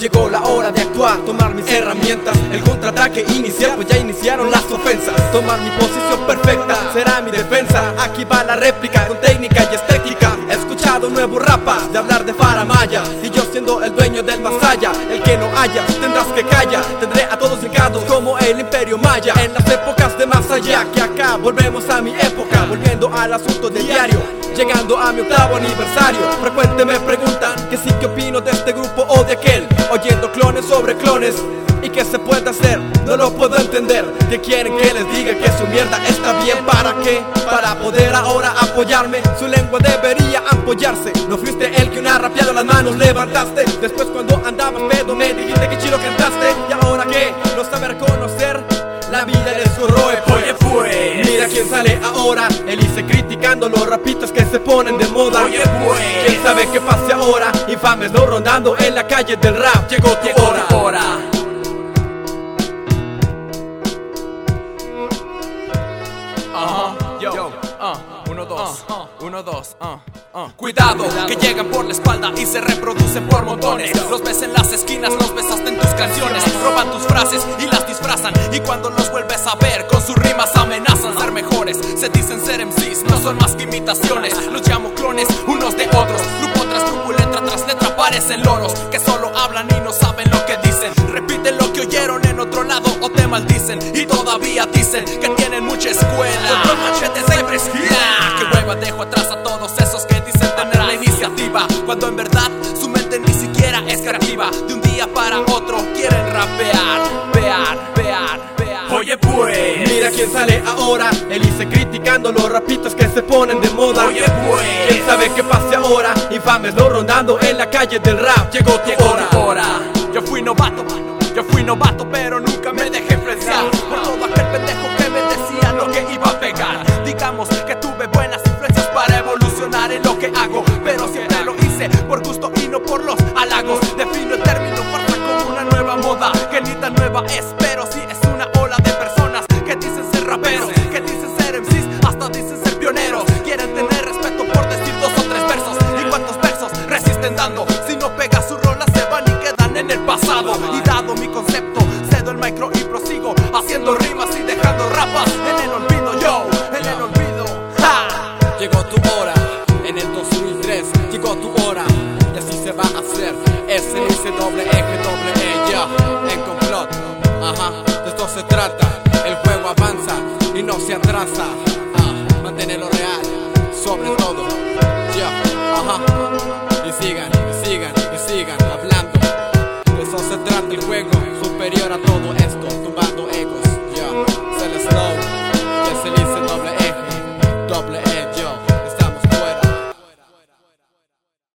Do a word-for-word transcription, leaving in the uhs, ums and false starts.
llegó la hora de actuar, tomar mis herramientas, el contraataque inicial, pues ya iniciaron las ofensas. Tomar mi posición perfecta, será mi defensa. Aquí va la réplica con técnica y estética. He escuchado nuevos rapas de hablar de faramaya, y yo siendo el dueño del más allá, el que no haya tendrás que callar. Tendré a todos ligados como el imperio maya, en las épocas de más allá, que acá volvemos a mi época, volviendo al asunto del diario, llegando a mi octavo aniversario. Frecuente me preguntan que sí, que opino de este grupo o de aquel, oyendo clones sobre clones. ¿Y qué se puede hacer? No lo puedo entender. ¿Qué quieren que les diga? Que su mierda está bien. ¿Para qué? Para poder ahora apoyarme. Su lengua debería apoyarse. No fuiste el que una rapeado las manos levantaste. Después cuando andabas pedo me dijiste que chido cantaste. ¿Y ahora qué? No saber reconocer la vida les corroe. Oye pues, mira quién sale ahora. Elise criticando los rapitos que se ponen de moda. Oye pues, quién sabe qué pase ahora. Infames no rondando en la calle del rap. Llegó tu llegó hora. tu hora. Uh-huh. Yo, Yo. Uh, uno, dos, uh, uno, dos, uh, uh. Cuidado, que llegan por la espalda y se reproducen por montones. Los ves en las esquinas, los ves hasta en tus canciones. Roban tus frases y las disfrazan, y cuando los vuelves a ver, con sus rimas amenazan ser mejores. Se dicen ser M Cs, no son más que imitaciones. Los llamo clones, unos de otros. Grupo tras grupo, letra tras letra, parecen loros que solo hablan y no saben lo que dicen. Repiten lo que oyeron en otro lado o te maldicen, y todavía dicen que tienen mucha escuela. Con machetes de fresquera. Que hueva, dejo atrás a todos esos que dicen tener la iniciativa, cuando en verdad su mente ni siquiera es creativa. De un día para otro quieren rapear, pear, pear, pear. Oye pues, mira quién sale ahora. Elise criticando los rapitos que se ponen de moda. Oye pues, quién sabe qué pase ahora. Infames no rondando en la calle del rap. Llegó tu llegó hora. tu hora. Yo fui novato, yo fui novato, pero nunca me dejé influenciar por todo aquel pendejo que me decía lo que iba a pegar. Digamos que tuve buenas influencias para evolucionar en lo que hago, pero siempre lo hice por gusto y no por los halagos. Defino el término farsa como una nueva moda, que ni tan nueva es, pero sí es una ola de personas que dicen ser raperos, que dicen ser M Cs, hasta dicen ser pioneros. Quieren tener respeto por decir dos o tres versos. ¿Y cuántos versos resisten dando? Si no pega su rola se van y quedan en el pasado. Y dado mi concepto, cedo el micro y prosigo haciendo rimas y dejando rapas en el olvido. Yo, en el olvido. ¡Ja! Llegó tu hora, en el dos mil tres llegó tu hora, y así se va a hacer. S S doble eje doble E, ya, en complot. Ajá, de esto se trata. El juego avanza y no se atrasa. Ah, mantenerlo real, sobre todo. Ya, ajá. Y sigan, y sigan, y sigan hablando. De eso se trata el juego, superior a todo esto, tumbando egos. Ya, se les slow.